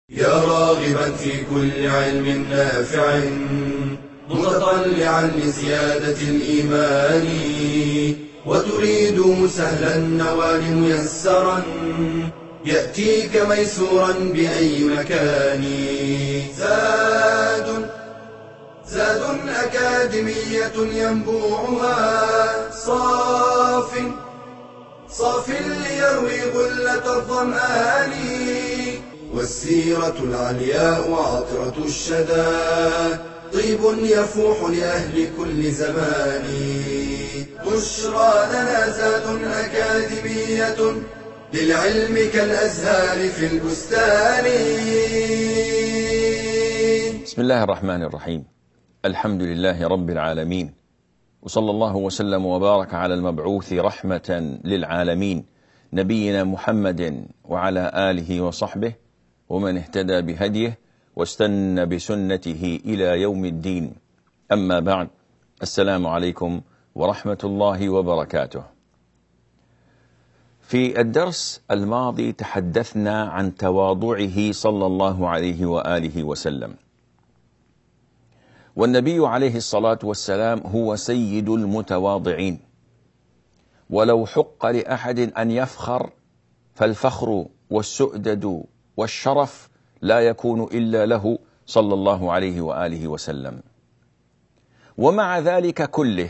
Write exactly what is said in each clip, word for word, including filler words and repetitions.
يا راغبا في كل علم نافع متطلعا لزيادة الإيمان وتريد سهلا النوال ميسرا يأتيك ميسورا بأي مكان. زاد زاد أكاديمية ينبوعها صاف صاف ليروي غلة الظمآن والسيرة العلياء وعطرة الشدى طيب يفوح لأهل كل زمان. بشرى لنا زاد أكاديمية للعلم كالأزهار في البستان. بسم الله الرحمن الرحيم. الحمد لله رب العالمين، وصلى الله وسلم وبارك على المبعوث رحمة للعالمين نبينا محمد وعلى آله وصحبه ومن اهتدى بهديه واستنى بسنته إلى يوم الدين. أما بعد، السلام عليكم ورحمة الله وبركاته. في الدرس الماضي تحدثنا عن تواضعه صلى الله عليه وآله وسلم، والنبي عليه الصلاة والسلام هو سيد المتواضعين، ولو حق لأحد أن يفخر فالفخر والسؤدد والشرف لا يكون إلا له صلى الله عليه وآله وسلم. ومع ذلك كله،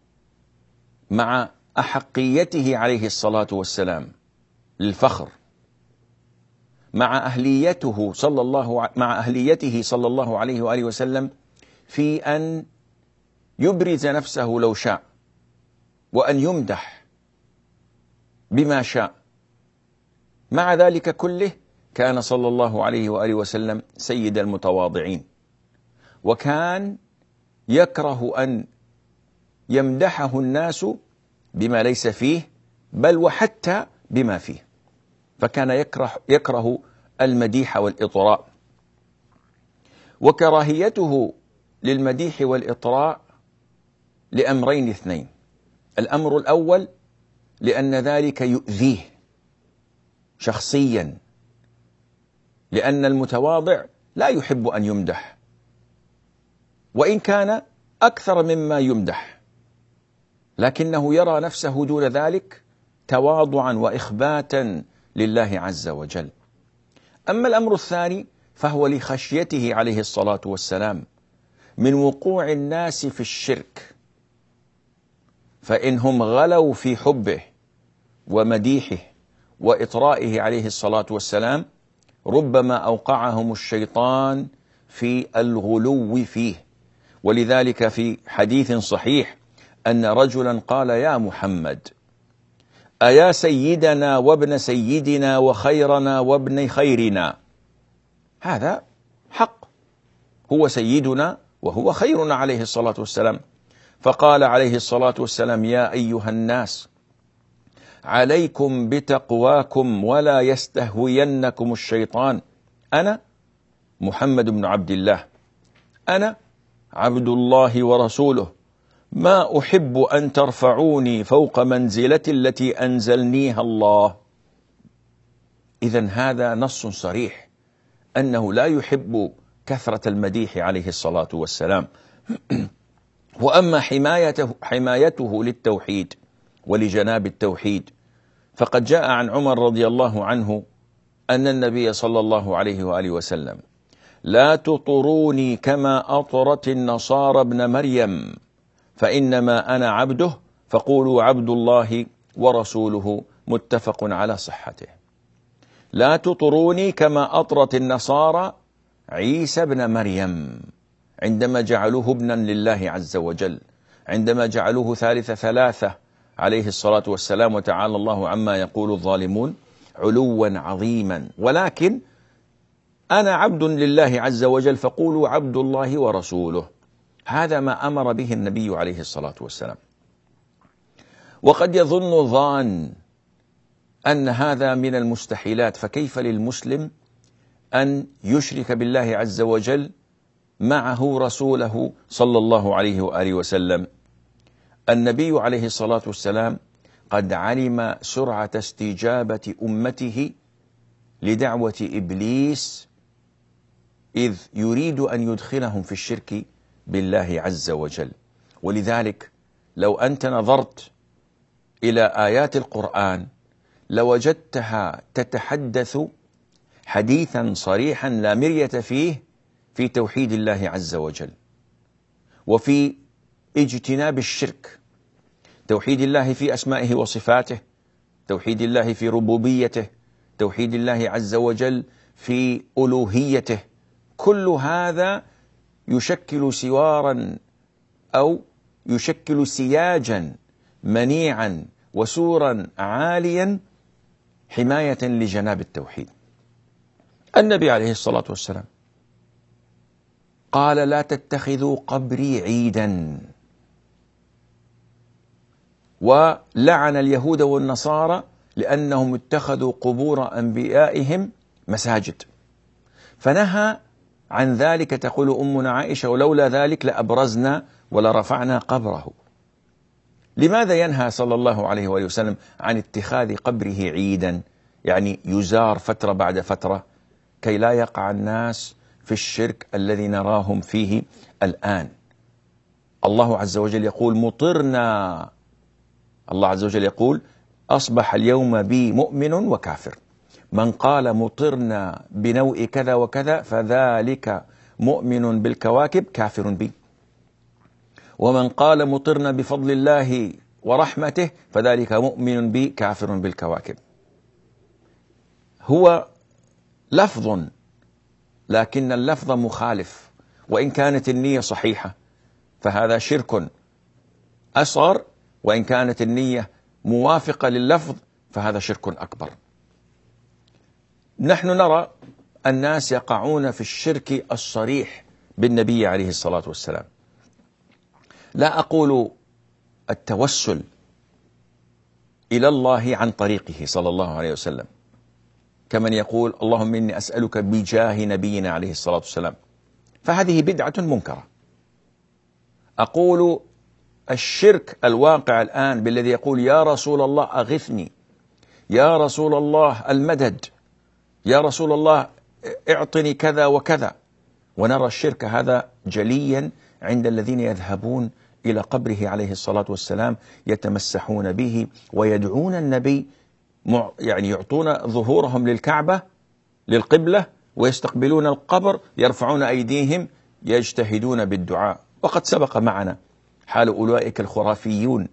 مع أحقيته عليه الصلاة والسلام للفخر، مع أهليته صلى الله مع أهليته صلى الله عليه وآله وسلم في أن يبرز نفسه لو شاء، وأن يمدح بما شاء، مع ذلك كله كان صلى الله عليه وآله وسلم سيد المتواضعين، وكان يكره أن يمدحه الناس بما ليس فيه، بل وحتى بما فيه، فكان يكره, يكره المديح والإطراء. وكراهيته للمديح والإطراء لأمرين اثنين: الأمر الأول لأن ذلك يؤذيه شخصيا، لأن المتواضع لا يحب أن يمدح، وإن كان أكثر مما يمدح، لكنه يرى نفسه دون ذلك تواضعا وإخباتا لله عز وجل. أما الأمر الثاني فهو لخشيته عليه الصلاة والسلام من وقوع الناس في الشرك، فإنهم غلوا في حبه ومديحه وإطرائه عليه الصلاة والسلام ربما أوقعهم الشيطان في الغلو فيه. ولذلك في حديث صحيح أن رجلا قال: يا محمد، أيا سيدنا وابن سيدنا وخيرنا وابن خيرنا؟ هذا حق، هو سيدنا وهو خيرنا عليه الصلاة والسلام. فقال عليه الصلاة والسلام: يا أيها الناس، عليكم بتقواكم ولا يستهوينكم الشيطان. أنا محمد بن عبد الله، أنا عبد الله ورسوله، ما أحب أن ترفعوني فوق منزلتي التي أنزلنيها الله. إذن هذا نص صريح أنه لا يحب كثرة المديح عليه الصلاة والسلام. وأما حمايته, حمايته للتوحيد ولجناب التوحيد، فقد جاء عن عمر رضي الله عنه أن النبي صلى الله عليه وآله وسلم: لا تطروني كما أطرت النصارى ابن مريم، فإنما أنا عبده فقولوا عبد الله ورسوله، متفق على صحته. لا تطروني كما أطرت النصارى عيسى ابن مريم عندما جعلوه ابنا لله عز وجل، عندما جعلوه ثالث ثلاثة عليه الصلاة والسلام، وتعالى الله عما يقول الظالمون علوا عظيما. ولكن أنا عبد لله عز وجل فقولوا عبد الله ورسوله. هذا ما أمر به النبي عليه الصلاة والسلام. وقد يظن ظان أن هذا من المستحيلات، فكيف للمسلم أن يشرك بالله عز وجل معه رسوله صلى الله عليه وآله وسلم؟ النبي عليه الصلاة والسلام قد علم سرعة استجابة أمته لدعوة إبليس إذ يريد أن يدخلهم في الشرك بالله عز وجل. ولذلك لو أنت نظرت إلى آيات القرآن لوجدتها تتحدث حديثا صريحا لا مرية فيه في توحيد الله عز وجل وفي اجتناب الشرك، توحيد الله في أسمائه وصفاته، توحيد الله في ربوبيته، توحيد الله عز وجل في ألوهيته. كل هذا يشكل سوارا أو يشكل سياجا منيعا وسورا عاليا حماية لجناب التوحيد. النبي عليه الصلاة والسلام قال: لا تتخذوا قبري عيدا، ولعن اليهود والنصارى لأنهم اتخذوا قبور أنبيائهم مساجد، فنهى عن ذلك. تقول أمنا عائشة: ولولا ذلك لأبرزنا ولرفعنا قبره. لماذا ينهى صلى الله عليه وآله وسلم عن اتخاذ قبره عيدا، يعني يزار فترة بعد فترة، كي لا يقع الناس في الشرك الذي نراهم فيه الآن؟ الله عز وجل يقول: مطرنا، الله عز وجل يقول: أصبح اليوم بي مؤمن وكافر. من قال مطرنا بنوء كذا وكذا فذلك مؤمن بالكواكب كافر بي، ومن قال مطرنا بفضل الله ورحمته فذلك مؤمن بي كافر بالكواكب. هو لفظ، لكن اللفظ مخالف، وإن كانت النية صحيحة فهذا شرك أصغر، وإن كانت النية موافقة لللفظ فهذا شرك أكبر. نحن نرى الناس يقعون في الشرك الصريح بالنبي عليه الصلاة والسلام. لا أقول التوسل إلى الله عن طريقه صلى الله عليه وسلم، كمن يقول: اللهم إني أسألك بجاه نبينا عليه الصلاة والسلام، فهذه بدعة منكرة. أقول الشرك الواقع الآن بالذي يقول: يا رسول الله أغثني، يا رسول الله المدد، يا رسول الله اعطني كذا وكذا. ونرى الشرك هذا جليا عند الذين يذهبون إلى قبره عليه الصلاة والسلام يتمسحون به ويدعون النبي، يعني يعطون ظهورهم للكعبة للقبلة ويستقبلون القبر، يرفعون أيديهم يجتهدون بالدعاء. وقد سبق معنا حال أولئك الخرافيون،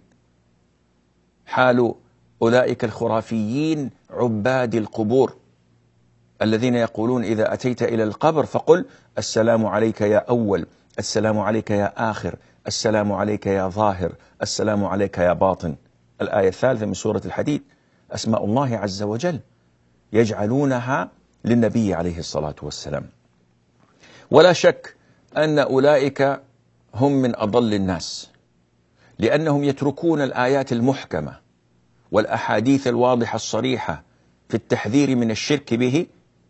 حال أولئك الخرافيين عباد القبور الذين يقولون: إذا أتيت إلى القبر فقل: السلام عليك يا أول، السلام عليك يا آخر، السلام عليك يا ظاهر، السلام عليك يا باطن. الآية الثالثة من سورة الحديد، أسماء الله عز وجل يجعلونها للنبي عليه الصلاة والسلام. ولا شك أن أولئك هم من أضل الناس، لأنهم يتركون الآيات المحكمة والأحاديث الواضحة الصريحة في التحذير من الشرك به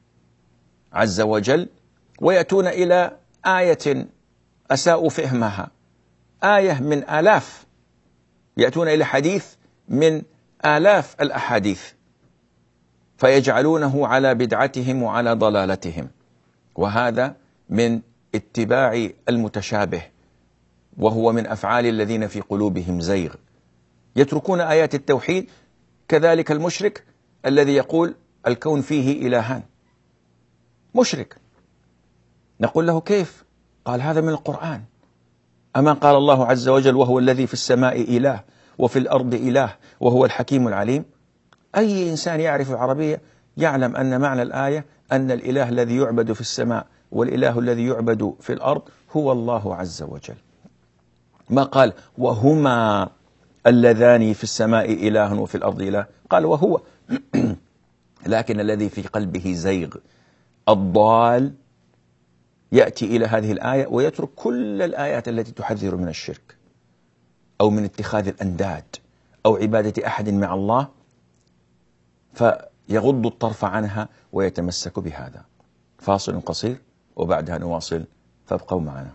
عز وجل، ويأتون إلى آية أساءوا فهمها، آية من آلاف، يأتون إلى حديث من آلاف الأحاديث، فيجعلونه على بدعتهم وعلى ضلالتهم. وهذا من اتباع المتشابه، وهو من أفعال الذين في قلوبهم زيغ، يتركون آيات التوحيد. كذلك المشرك الذي يقول: الكون فيه إلهان، مشرك. نقول له: كيف؟ قال: هذا من القرآن. أما قال الله عز وجل: وهو الذي في السماء إله وفي الأرض إله وهو الحكيم العليم؟ أي إنسان يعرف العربية يعلم أن معنى الآية أن الإله الذي يعبد في السماء والإله الذي يعبد في الأرض هو الله عز وجل. ما قال: وهما اللذان في السماء إله وفي الأرض إله، قال: وهو. لكن الذي في قلبه زيغ الضال يأتي إلى هذه الآية ويترك كل الآيات التي تحذر من الشرك أو من اتخاذ الأنداد أو عبادة أحد مع الله، فيغض الطرف عنها ويتمسك بهذا. فاصل قصير وبعدها نواصل، فابقوا معنا.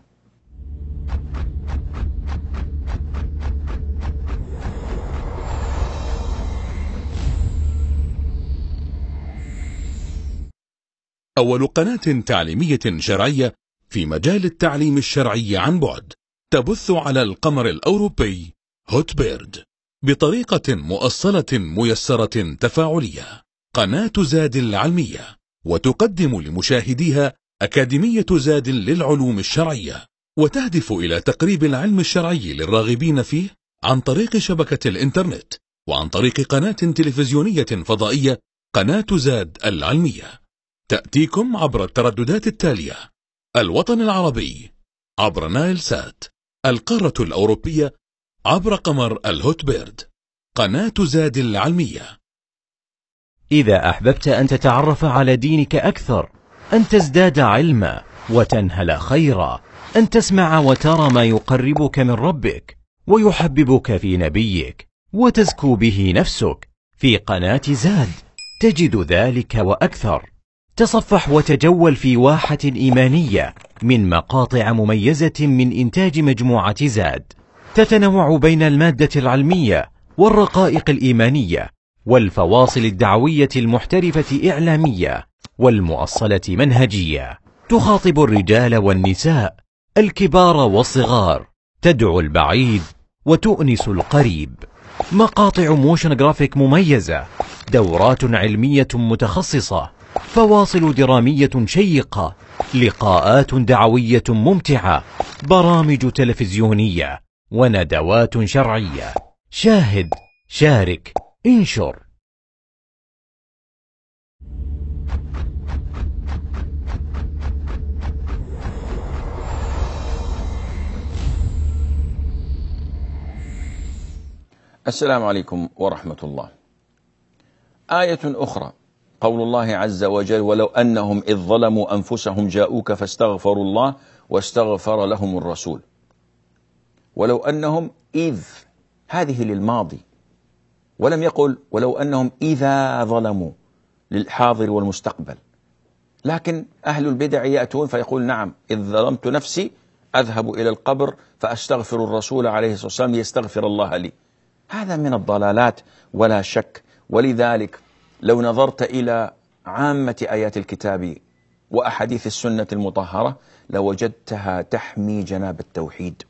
أول قناة تعليمية شرعية في مجال التعليم الشرعي عن بعد، تبث على القمر الأوروبي هوت بيرد بطريقة مؤصلة ميسرة تفاعلية. قناة زاد العلمية، وتقدم لمشاهديها أكاديمية زاد للعلوم الشرعية، وتهدف إلى تقريب العلم الشرعي للراغبين فيه عن طريق شبكة الإنترنت، وعن طريق قناة تلفزيونية فضائية، قناة زاد العلمية. تأتيكم عبر الترددات التالية: الوطن العربي عبر نايل سات، القارة الأوروبية عبر قمر الهوت بيرد. قناة زاد العلمية. إذا أحببت أن تتعرف على دينك أكثر، أن تزداد علما وتنهل خيرا، أن تسمع وترى ما يقربك من ربك ويحببك في نبيك وتزكو به نفسك، في قناة زاد تجد ذلك وأكثر. تصفح وتجول في واحة إيمانية من مقاطع مميزة من إنتاج مجموعة زاد، تتنوع بين المادة العلمية والرقائق الإيمانية والفواصل الدعوية المحترفة إعلامية والمؤصلة منهجية. تخاطب الرجال والنساء، الكبار والصغار، تدعو البعيد وتؤنس القريب. مقاطع موشن جرافيك مميزة، دورات علمية متخصصة، فواصل درامية شيقة، لقاءات دعوية ممتعة، برامج تلفزيونية، وندوات شرعية. شاهد، شارك، انشر. السلام عليكم ورحمة الله. آية أخرى، قول الله عز وجل: ولو أنهم إذ ظلموا أنفسهم جاءوك فاستغفروا الله واستغفر لهم الرسول. ولو أنهم إذ، هذه للماضي، ولم يقل ولو أنهم إذا ظلموا للحاضر والمستقبل. لكن أهل البدع يأتون فيقول: نعم، إذ ظلمت نفسي أذهب إلى القبر فأستغفر الرسول عليه الصلاة والسلام ليستغفر الله لي. هذا من الضلالات ولا شك. ولذلك لو نظرت إلى عامة آيات الكتاب وأحاديث السنة المطهرة لوجدتها تحمي جناب التوحيد.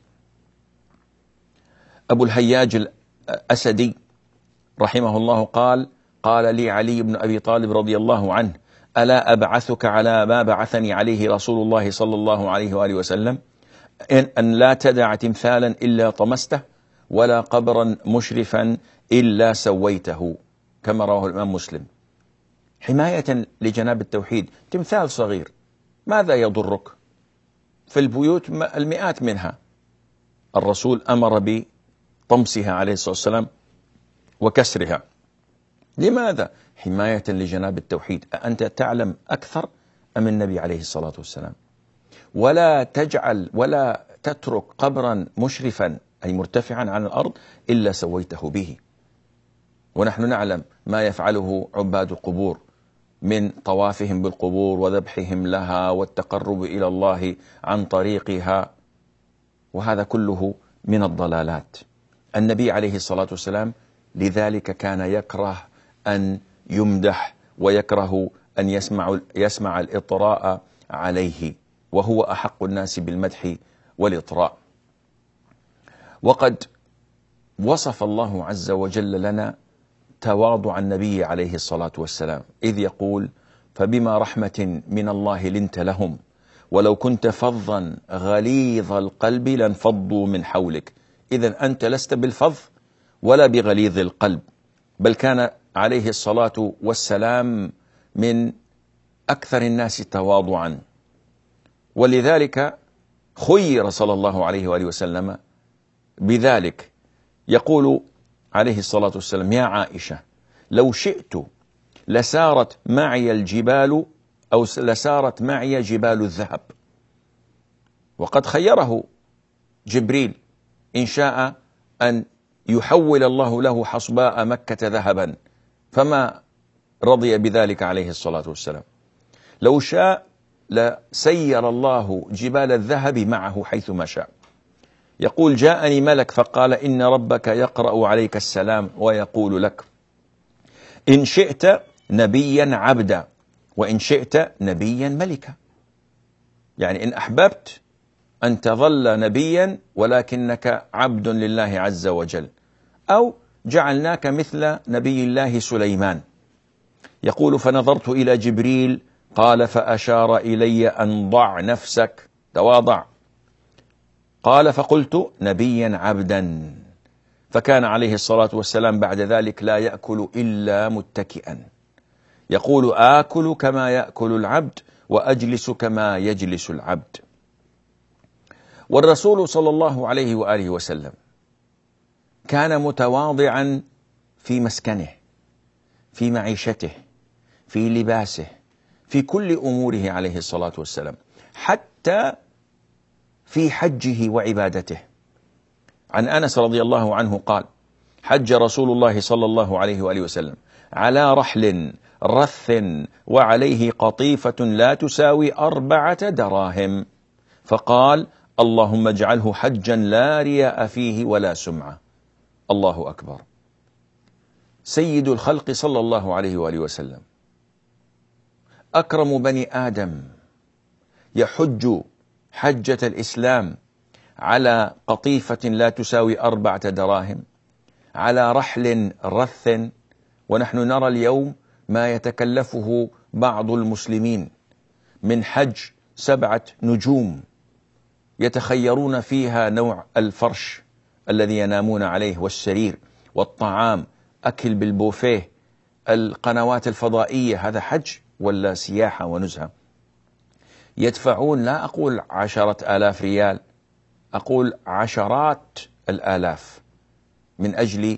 أبو الهياج الأسدي رحمه الله قال: قال لي علي بن أبي طالب رضي الله عنه: ألا أبعثك على ما بعثني عليه رسول الله صلى الله عليه وآله وسلم، إن, أن لا تدع تمثالا إلا طمسته، ولا قبرا مشرفا إلا سويته، كما رواه الإمام مسلم. حماية لجناب التوحيد. تمثال صغير ماذا يضرك؟ في البيوت المئات منها. الرسول أمر بطمسها عليه الصلاة والسلام وكسرها. لماذا؟ حماية لجناب التوحيد. أنت تعلم أكثر أم النبي عليه الصلاة والسلام؟ ولا تجعل ولا تترك قبرا مشرفا أي مرتفعا عن الأرض إلا سويته به. ونحن نعلم ما يفعله عباد القبور من طوافهم بالقبور وذبحهم لها والتقرب إلى الله عن طريقها، وهذا كله من الضلالات. النبي عليه الصلاة والسلام لذلك كان يكره أن يمدح ويكره أن يسمع, يسمع الإطراء عليه، وهو أحق الناس بالمدح والإطراء. وقد وصف الله عز وجل لنا تواضع النبي عليه الصلاة والسلام، إذ يقول: فبما رحمة من الله لنت لهم ولو كنت فظا غليظ القلب لانفضوا من حولك. إذن أنت لست بالفظ ولا بغليظ القلب، بل كان عليه الصلاة والسلام من أكثر الناس تواضعا. ولذلك خير صلى الله عليه وآله وسلم بذلك. يقول عليه الصلاة والسلام: يا عائشة، لو شئت لسارت معي الجبال أو لسارت معي جبال الذهب. وقد خيره جبريل إن شاء أن يحول الله له حصباء مكة ذهبا، فما رضي بذلك عليه الصلاة والسلام. لو شاء لسير الله جبال الذهب معه حيثما شاء. يقول: جاءني ملك فقال: إن ربك يقرأ عليك السلام ويقول لك: إن شئت نبيا عبدا وإن شئت نبيا ملكا، يعني إن أحببت أن تظل نبيا ولكنك عبد لله عز وجل، أو جعلناك مثل نبي الله سليمان. يقول فنظرت إلى جبريل قال فأشار إلي أن ضع نفسك، تواضع. قال فقلت نبيا عبدا، فكان عليه الصلاة والسلام بعد ذلك لا يأكل إلا متكئا، يقول آكل كما يأكل العبد وأجلس كما يجلس العبد. والرسول صلى الله عليه وآله وسلم كان متواضعا في مسكنه، في معيشته، في لباسه، في كل أموره عليه الصلاة والسلام، حتى في حجه وعبادته. عن أنس رضي الله عنه قال حج رسول الله صلى الله عليه وآله وسلم على رحل رث وعليه قطيفة لا تساوي أربعة دراهم، فقال اللهم اجعله حجا لا رياء فيه ولا سمعة. الله أكبر. سيد الخلق صلى الله عليه وآله وسلم أكرم بني آدم يحج حجة الإسلام على قطيفة لا تساوي أربعة دراهم، على رحل رث. ونحن نرى اليوم ما يتكلفه بعض المسلمين من حج سبعة نجوم يتخيرون فيها نوع الفرش الذي ينامون عليه والسرير والطعام، أكل بالبوفيه، القنوات الفضائية. هذا حج ولا سياحة ونزهة؟ يدفعون لا أقول عشرة آلاف ريال، أقول عشرات الآلاف من أجل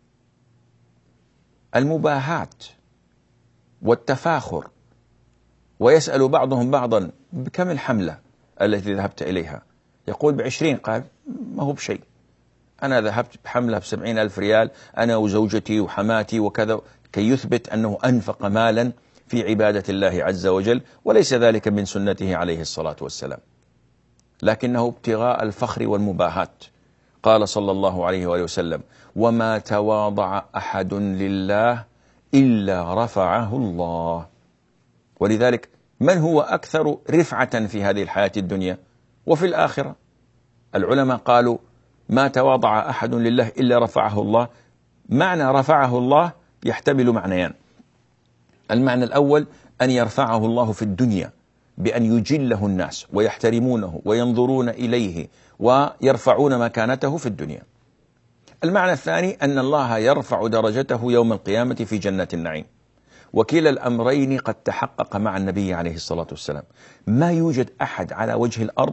المباهاة والتفاخر. ويسأل بعضهم بعضا بكم الحملة التي ذهبت إليها؟ يقول بعشرين. قال ما هو بشيء، أنا ذهبت بحملة بسبعين ألف ريال أنا وزوجتي وحماتي وكذا، كي يثبت أنه أنفق مالا في عبادة الله عز وجل، وليس ذلك من سنته عليه الصلاة والسلام، لكنه ابتغاء الفخر والمباهاة. قال صلى الله عليه وآله وسلم وما تواضع أحد لله إلا رفعه الله. ولذلك من هو أكثر رفعة في هذه الحياة الدنيا وفي الآخرة؟ العلماء قالوا ما تواضع أحد لله إلا رفعه الله. معنى رفعه الله يحتمل معنيان. المعنى الأول أن يرفعه الله في الدنيا بأن يجله الناس ويحترمونه وينظرون إليه ويرفعون مكانته في الدنيا. المعنى الثاني أن الله يرفع درجته يوم القيامة في جنة النعيم. وكلا الأمرين قد تحقق مع النبي عليه الصلاة والسلام. ما يوجد أحد على وجه الأرض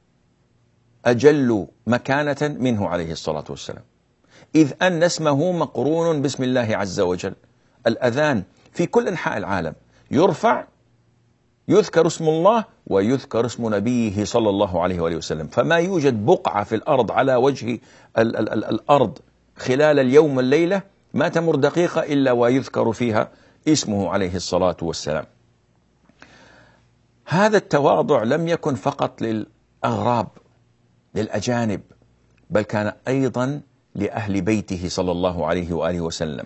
أجل مكانة منه عليه الصلاة والسلام، إذ أن اسمه مقرون باسم الله عز وجل. الأذان في كل أنحاء العالم يرفع، يذكر اسم الله ويذكر اسم نبيه صلى الله عليه وآله وسلم. فما يوجد بقعة في الأرض على وجه ال ال ال الأرض خلال اليوم والليلة ما تمر دقيقة إلا ويذكر فيها اسمه عليه الصلاة والسلام. هذا التواضع لم يكن فقط للأغراب للأجانب، بل كان أيضا لأهل بيته صلى الله عليه وآله وسلم.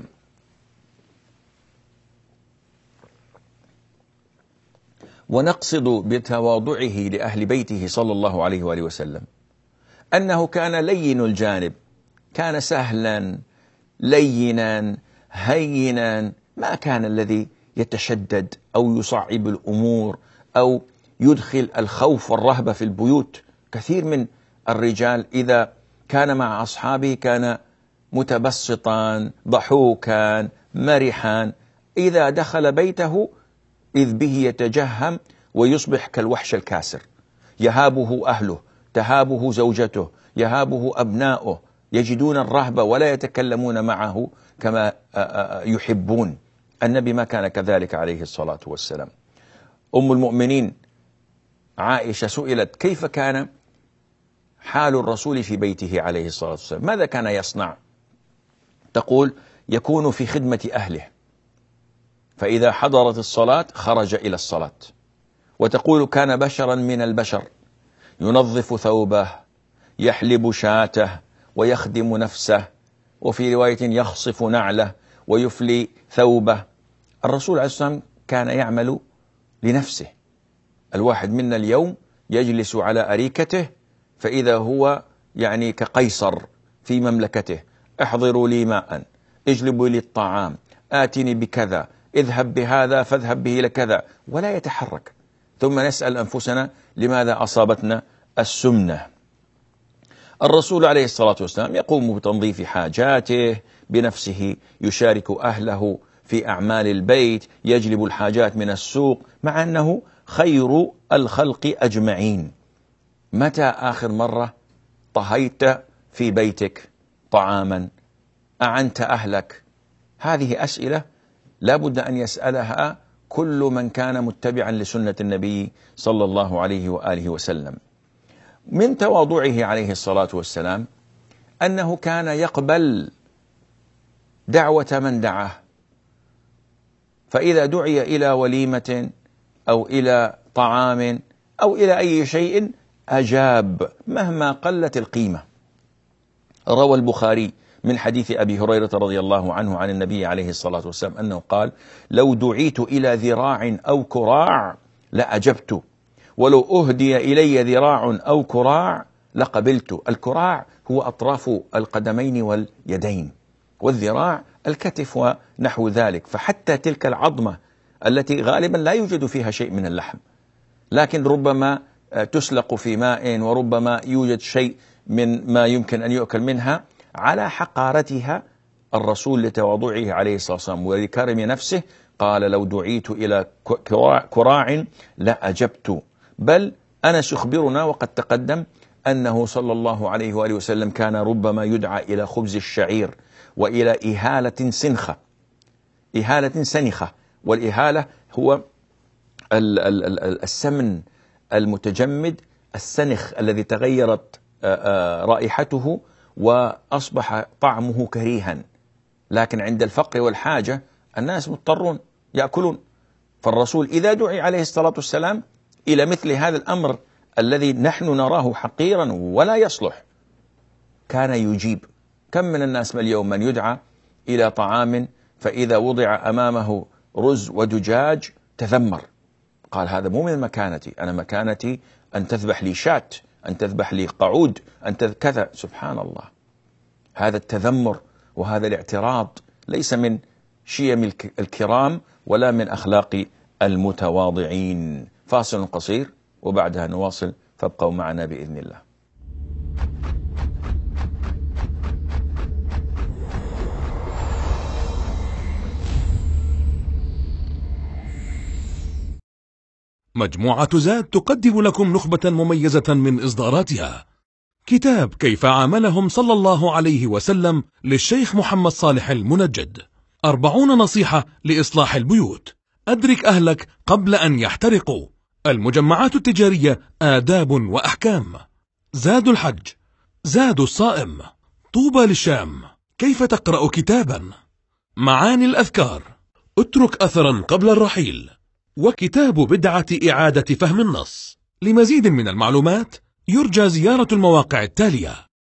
ونقصد بتواضعه لأهل بيته صلى الله عليه وآله وسلم أنه كان لين الجانب، كان سهلا لينا هينا، ما كان الذي يتشدد أو يصعب الأمور أو يدخل الخوف والرهبة في البيوت. كثير من الرجال إذا كان مع أصحابه كان متبسطا ضحوكا مرحا، إذا دخل بيته إذ به يتجهم ويصبح كالوحش الكاسر، يهابه أهله، تهابه زوجته، يهابه أبناؤه، يجدون الرهبة ولا يتكلمون معه كما يحبون. النبي ما كان كذلك عليه الصلاة والسلام. أم المؤمنين عائشة سئلت كيف كان حال الرسول في بيته عليه الصلاة والسلام، ماذا كان يصنع؟ تقول يكون في خدمة أهله، فإذا حضرت الصلاة خرج إلى الصلاة. وتقول كان بشرا من البشر، ينظف ثوبه، يحلب شاته، ويخدم نفسه، وفي رواية يخصف نعله ويفلي ثوبه. الرسول عليه الصلاة والسلام كان يعمل لنفسه. الواحد منا اليوم يجلس على أريكته فإذا هو يعني كقيصر في مملكته: احضروا لي ماء، اجلبوا لي الطعام، آتني بكذا، اذهب بهذا فاذهب به لكذا، ولا يتحرك. ثم نسأل أنفسنا لماذا أصابتنا السمنة؟ الرسول عليه الصلاة والسلام يقوم بتنظيف حاجاته بنفسه، يشارك أهله في أعمال البيت، يجلب الحاجات من السوق، مع أنه خير الخلق أجمعين. متى آخر مرة طهيت في بيتك طعاما؟ أعنت أهلك؟ هذه أسئلة لا بد أن يسألها كل من كان متبعا لسنة النبي صلى الله عليه وآله وسلم. من تواضعه عليه الصلاة والسلام أنه كان يقبل دعوة من دعاه، فإذا دعي إلى وليمة أو إلى طعام أو إلى أي شيء أجاب مهما قلت القيمة. روى البخاري من حديث أبي هريرة رضي الله عنه عن النبي عليه الصلاة والسلام أنه قال: لو دعيت إلى ذراع أو كراع لأجبت، ولو أهدي إلي ذراع أو كراع لقبلت. الكراع هو أطراف القدمين واليدين، والذراع الكتف ونحو ذلك. فحتى تلك العظمة التي غالبا لا يوجد فيها شيء من اللحم، لكن ربما تسلق في ماء وربما يوجد شيء من ما يمكن أن يؤكل منها، على حقارتها الرسول لتواضعه عليه الصلاة والسلام ولكرم نفسه قال: لو دعيت إلى كراع لأجبت. بل أنس يخبرنا وقد تقدم أنه صلى الله عليه وآله وسلم كان ربما يدعى إلى خبز الشعير وإلى إهالة سنخة إهالة سنخة والإهالة هو السمن المتجمد السنخ الذي تغيرت رائحته وأصبح طعمه كريها، لكن عند الفقر والحاجة الناس مضطرون يأكلون. فالرسول إذا دعي عليه الصلاة والسلام إلى مثل هذا الأمر الذي نحن نراه حقيرا ولا يصلح كان يجيب. كم من الناس اليوم من يدعى إلى طعام فإذا وضع أمامه رز ودجاج تذمر، قال: هذا مو من مكانتي، أنا مكانتي أن تذبح لي شاة، أن تذبح لي قعود، أن كذا. سبحان الله، هذا التذمر وهذا الاعتراض ليس من شيم الكرام ولا من أخلاق المتواضعين. فاصل قصير وبعدها نواصل، فابقوا معنا بإذن الله. مجموعة زاد تقدم لكم نخبة مميزة من إصداراتها. كتاب كيف عاملهم صلى الله عليه وسلم للشيخ محمد صالح المنجد، أربعون نصيحة لإصلاح البيوت، أدرك أهلك قبل أن يحترقوا، المجمعات التجارية آداب وأحكام، زاد الحج، زاد الصائم، طوبى للشام، كيف تقرأ كتابا، معاني الأذكار، اترك أثرا قبل الرحيل، وكتاب بدعة إعادة فهم النص. لمزيد من المعلومات يرجى زيارة المواقع التالية.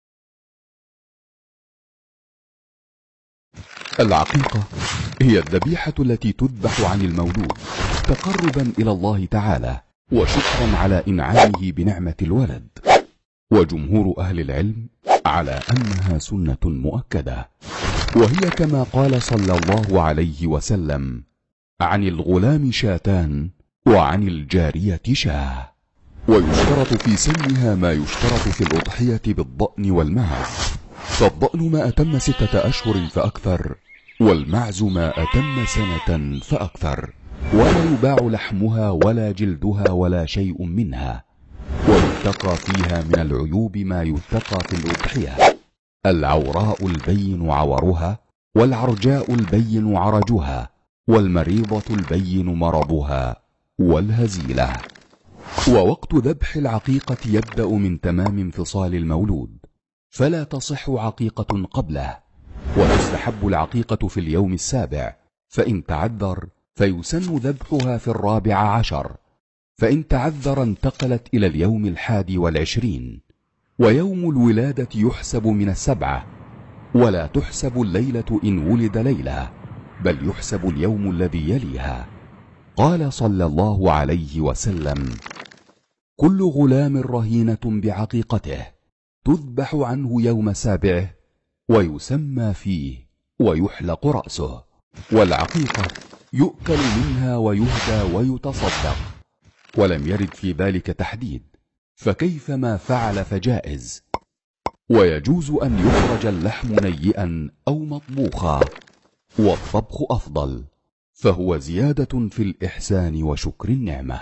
العقيقة هي الذبيحة التي تذبح عن المولود تقربا إلى الله تعالى وشكرا على إنعامه بنعمة الولد، وجمهور أهل العلم على أنها سنة مؤكدة، وهي كما قال صلى الله عليه وسلم: عن الغلام شاتان وعن الجارية شاه. ويشترط في سنها ما يشترط في الأضحية بالضأن والمعز، فالضأن ما أتم ستة أشهر فأكثر، والمعز ما أتم سنة فأكثر، ولا يباع لحمها ولا جلدها ولا شيء منها، ويتقى فيها من العيوب ما يتقى في الأضحية: العوراء البين عورها، والعرجاء البين عرجها، والمريضة البين مرضها، والهزيلة. ووقت ذبح العقيقة يبدأ من تمام انفصال المولود، فلا تصح عقيقة قبله، وتستحب العقيقة في اليوم السابع، فإن تعذر فيسن ذبحها في الرابع عشر، فإن تعذر انتقلت إلى اليوم الحادي والعشرين. ويوم الولادة يحسب من السبعة، ولا تحسب الليلة إن ولد ليلة، بل يحسب اليوم الذي يليها. قال صلى الله عليه وسلم: كل غلام رهينة بعقيقته تذبح عنه يوم سابعه ويسمى فيه ويحلق رأسه، والعقيقة يؤكل منها ويهدى ويتصدق، ولم يرد في ذلك تحديد، فكيف ما فعل فجائز. ويجوز أن يخرج اللحم نيئا أو مطبوخا، والطبخ أفضل، فهو زيادة في الإحسان وشكر النعمة.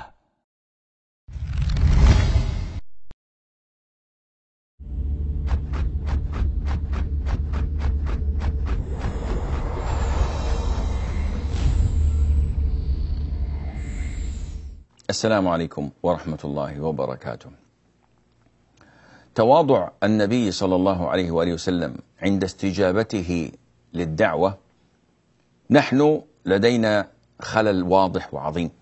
السلام عليكم ورحمة الله وبركاته. تواضع النبي صلى الله عليه وآله وسلم عند استجابته للدعوة، نحن لدينا خلل واضح وعظيم.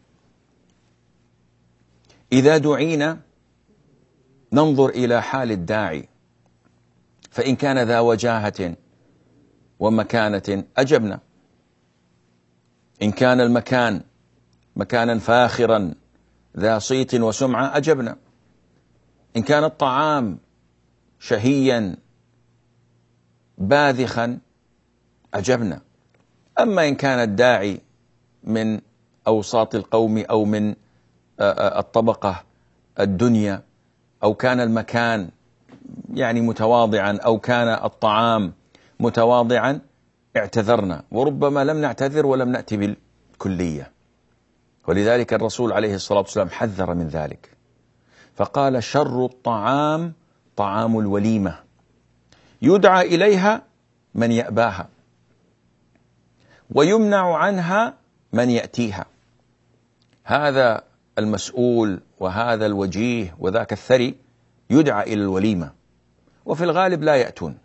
إذا دعينا ننظر إلى حال الداعي، فإن كان ذا وجاهة ومكانة أجبنا، إن كان المكان مكانا فاخرا ذا صيت وسمعة أجبنا، إن كان الطعام شهيا باذخا أجبنا. أما إن كان الداعي من أوساط القوم أو من الطبقة الدنيا، أو كان المكان يعني متواضعا، أو كان الطعام متواضعا، اعتذرنا، وربما لم نعتذر ولم نأتي بالكلية. ولذلك الرسول عليه الصلاة والسلام حذر من ذلك، فقال: شر الطعام طعام الوليمة، يدعى إليها من يأباها ويمنع عنها من يأتيها. هذا المسؤول وهذا الوجيه وذاك الثري يدعى إلى الوليمة، وفي الغالب لا يأتون.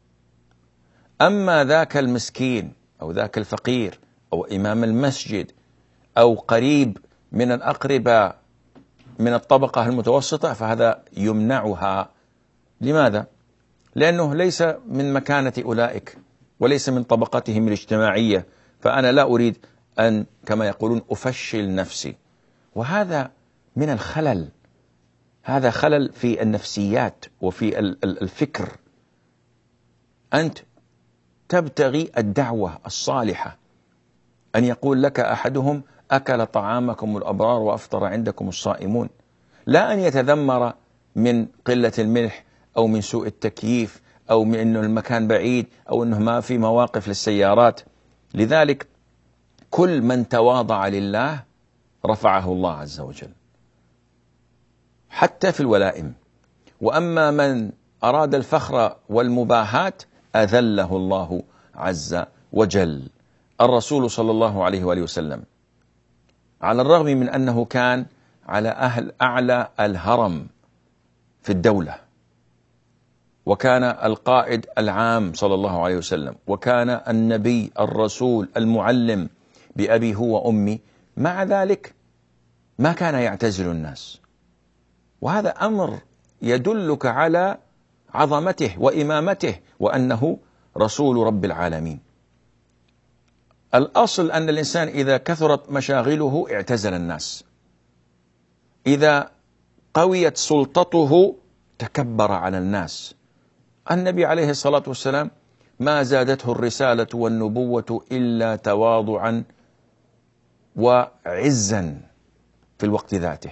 أما ذاك المسكين أو ذاك الفقير أو إمام المسجد أو قريب من الأقرباء من الطبقة المتوسطة، فهذا يمنعها. لماذا؟ لأنه ليس من مكانة أولئك وليس من طبقتهم الاجتماعية، فأنا لا أريد أن كما يقولون أفشل نفسي. وهذا من الخلل، هذا خلل في النفسيات وفي الفكر. أنت تبتغي الدعوة الصالحة، أن يقول لك أحدهم: أكل طعامكم الأبرار وأفطر عندكم الصائمون، لا أن يتذمر من قلة الملح أو من سوء التكييف أو من أنه المكان بعيد أو أنه ما في مواقف للسيارات. لذلك كل من تواضع لله رفعه الله عز وجل حتى في الولائم، وأما من أراد الفخر والمباهات أذله الله عز وجل. الرسول صلى الله عليه وآله وسلم على الرغم من أنه كان على أهل أعلى الهرم في الدولة، وكان القائد العام صلى الله عليه وسلم، وكان النبي الرسول المعلم بأبي هو وأمي، مع ذلك ما كان يعتزل الناس. وهذا أمر يدلك على عظمته وإمامته وأنه رسول رب العالمين. الأصل أن الإنسان إذا كثرت مشاغله اعتزل الناس، إذا قويت سلطته تكبر على الناس. النبي عليه الصلاة والسلام ما زادته الرسالة والنبوة إلا تواضعا وعزا في الوقت ذاته.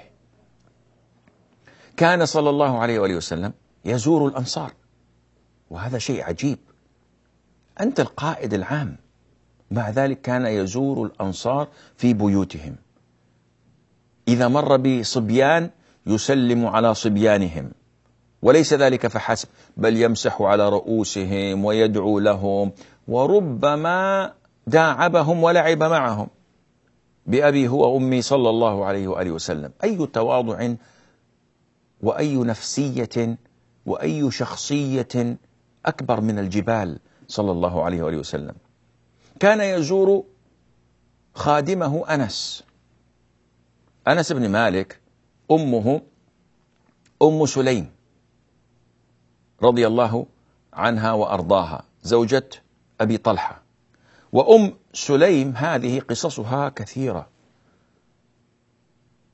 كان صلى الله عليه وآله وسلم يزور الأنصار، وهذا شيء عجيب. أنت القائد العام، مع ذلك كان يزور الأنصار في بيوتهم. إذا مر بصبيان يسلم على صبيانهم، وليس ذلك فحسب، بل يمسح على رؤوسهم ويدعو لهم، وربما داعبهم ولعب معهم. بأبي هو أمي صلى الله عليه وآله وسلم. أي تواضع وأي نفسية وأي شخصية أكبر من الجبال صلى الله عليه وآله وسلم. كان يزور خادمه أنس أنس بن مالك، أمه أم سليم رضي الله عنها وأرضاها، زوجة أبي طلحة. وأم سليم هذه قصصها كثيرة،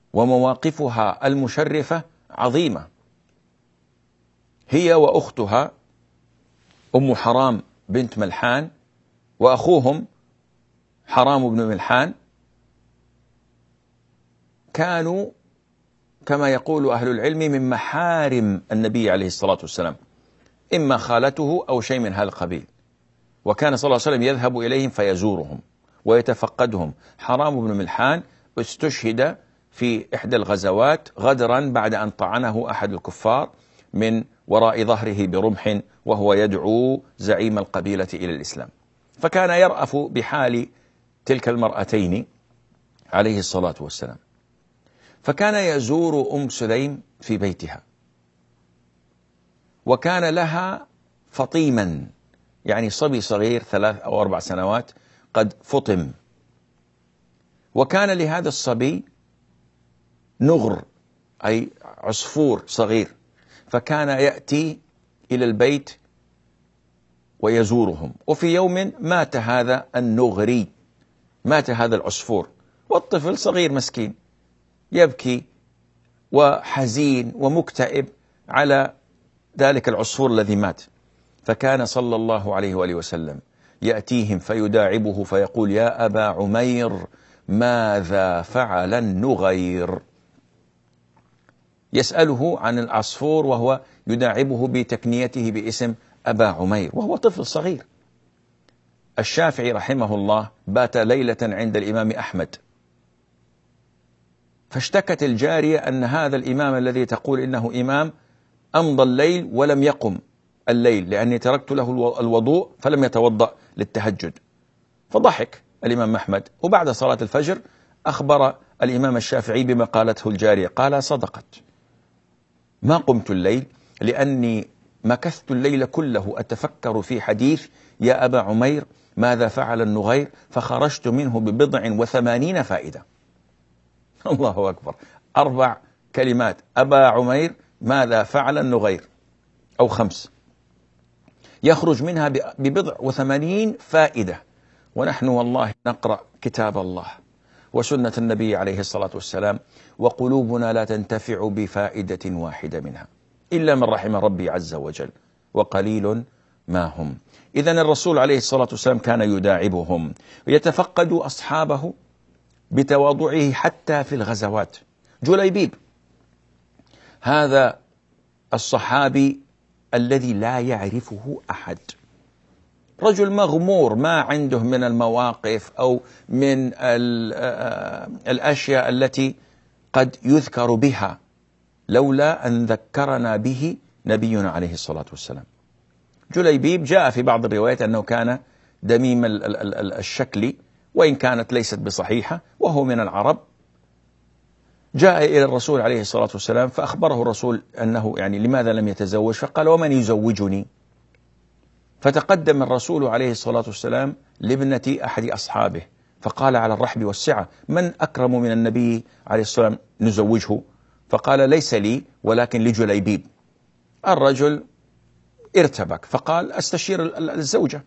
ومواقفها المشرفة عظيمة. هي وأختها أم حرام بنت ملحان وأخوهم حرام بن ملحان كانوا كما يقول أهل العلم من محارم النبي عليه الصلاة والسلام، إما خالته أو شيء من هذا القبيل، وكان صلى الله عليه وسلم يذهب إليهم فيزورهم ويتفقدهم. حرام بن ملحان استشهد في إحدى الغزوات غدرا بعد أن طعنه أحد الكفار من وراء ظهره برمح وهو يدعو زعيم القبيلة إلى الإسلام، فكان يرأف بحال تلك المرأتين عليه الصلاة والسلام، فكان يزور أم سليم في بيتها، وكان لها فطيما يعني صبي صغير ثلاث أو أربع سنوات قد فطم، وكان لهذا الصبي نغر أي عصفور صغير، فكان يأتي إلى البيت ويزورهم. وفي يوم مات هذا النغري، مات هذا العصفور، والطفل صغير مسكين يبكي وحزين ومكتئب على ذلك العصفور الذي مات. فكان صلى الله عليه وآله وسلم يأتيهم فيداعبه فيقول: يا أبا عمير ماذا فعل النغير؟ يسأله عن العصفور وهو يداعبه بتكنيته باسم أبا عمير وهو طفل صغير. الشافعي رحمه الله بات ليلة عند الإمام أحمد، فاشتكت الجارية أن هذا الإمام الذي تقول إنه إمام أمضى الليل ولم يقم الليل لأني تركت له الوضوء فلم يتوضأ للتهجد. فضحك الإمام أحمد، وبعد صلاة الفجر أخبر الإمام الشافعي بما قالته الجارية، قال: صدقت، ما قمت الليل لأني مكثت الليل كله أتفكر في حديث يا أبا عمير ماذا فعل النغير، فخرجت منه ببضع وثمانين فائدة. الله أكبر، أربع كلمات: أبا عمير ماذا فعل النغير، أو خمس، يخرج منها ببضع وثمانين فائدة. ونحن والله نقرأ كتاب الله وسنة النبي عليه الصلاة والسلام وقلوبنا لا تنتفع بفائدة واحدة منها إلا من رحم ربي عز وجل، وقليل ما هم. إذن الرسول عليه الصلاة والسلام كان يداعبهم ويتفقد أصحابه بتواضعه حتى في الغزوات. جليبيب هذا الصحابي الذي لا يعرفه أحد، رجل مغمور ما عنده من المواقف أو من الأشياء التي قد يذكر بها لولا أن ذكرنا به نبينا عليه الصلاة والسلام. جليبيب جاء في بعض الروايات أنه كان دميم الشكل وإن كانت ليست بصحيحة، وهو من العرب. جاء إلى الرسول عليه الصلاة والسلام فأخبره الرسول أنه يعني لماذا لم يتزوج، فقال: ومن يزوجني؟ فتقدم الرسول عليه الصلاة والسلام لابنة أحد أصحابه فقال على الرحب والسعة: من أكرم من النبي عليه الصلاة والسلام نزوجه؟ فقال: ليس لي ولكن لجليبيب. الرجل ارتبك فقال: أستشير الزوجة.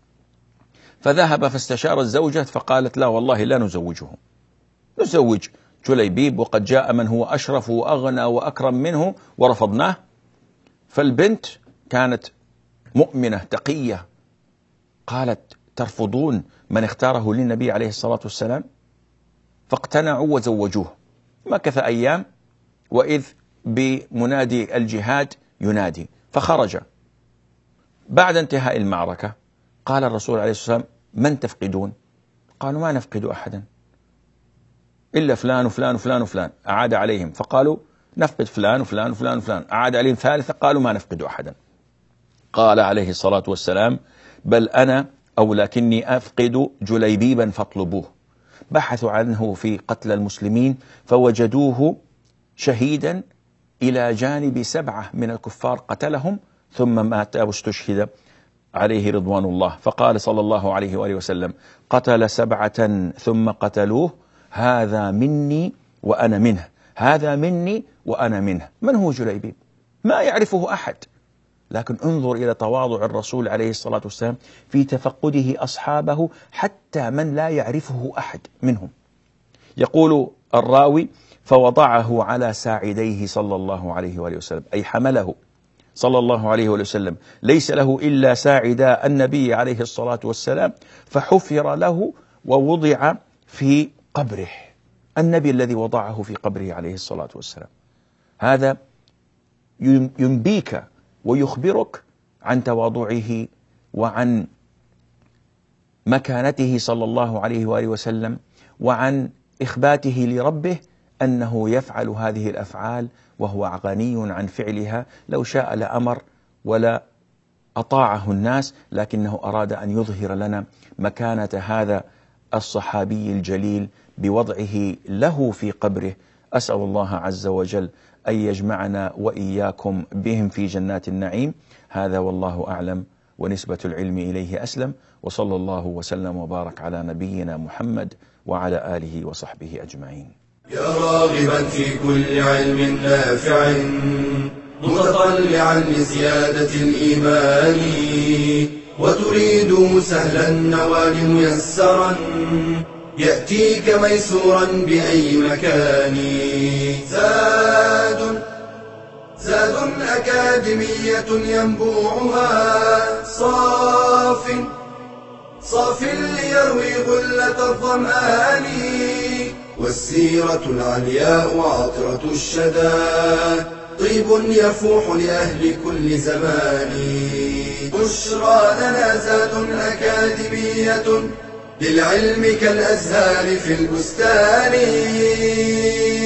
فذهب فاستشار الزوجة فقالت: لا والله لا نزوجه، نزوج جليبيب وقد جاء من هو أشرف وأغنى وأكرم منه ورفضناه. فالبنت كانت مؤمنة تقية، قالت: ترفضون من اختاره للنبي عليه الصلاة والسلام؟ فاقتنعوا وزوجوه. مكث أيام وإذ بمنادي الجهاد ينادي، فخرج. بعد انتهاء المعركة قال الرسول عليه الصلاة والسلام: من تفقدون؟ قالوا: ما نفقد أحدا إلا فلان وفلان وفلان وفلان. أعاد عليهم فقالوا: نفقد فلان وفلان وفلان وفلان. أعاد عليهم ثالثة قالوا: ما نفقد أحدا. قال عليه الصلاة والسلام: بل أنا أو لكني أفقد جليبيبا فاطلبوه. بحثوا عنه في قتل المسلمين فوجدوه شهيدا إلى جانب سبعة من الكفار قتلهم ثم مات واستشهد عليه رضوان الله. فقال صلى الله عليه وآله وسلم: قتل سبعة ثم قتلوه، هذا مني وأنا منه، هذا مني وأنا منه. من هو جليبيب؟ ما يعرفه أحد، لكن انظر إلى تواضع الرسول عليه الصلاة والسلام في تفقده أصحابه حتى من لا يعرفه أحد منهم. يقول الراوي: فوضعه على ساعديه صلى الله عليه وآله وسلم، أي حمله صلى الله عليه وآله وسلم، ليس له إلا ساعدا النبي عليه الصلاة والسلام، فحفر له ووضع في قبره، النبي الذي وضعه في قبره عليه الصلاة والسلام. هذا ينبيك ويخبرك عن تواضعه وعن مكانته صلى الله عليه وآله وسلم، وعن إخباته لربه أنه يفعل هذه الأفعال وهو غني عن فعلها، لو شاء لأمر ولا أطاعه الناس، لكنه أراد أن يظهر لنا مكانة هذا الصحابي الجليل بوضعه له في قبره. أسأل الله عز وجل أن يجمعنا وإياكم بهم في جنات النعيم. هذا والله أعلم، ونسبة العلم إليه أسلم، وصلى الله وسلم وبارك على نبينا محمد وعلى آله وصحبه أجمعين. يا راغبا في كل علم نافع متطلعا لزيادة الإيمان، وتريد سهلا النوال ميسرا يأتيك ميسورا بأي مكان. زاد زاد أكاديمية ينبوعها صاف صاف ليروي غلة الظمآن، والسيرة العلياء وعطرة الشدى طيب يفوح لأهل كل زمان. بشرى لنا زاد أكاديمية للعلم كالأزهار في البستان.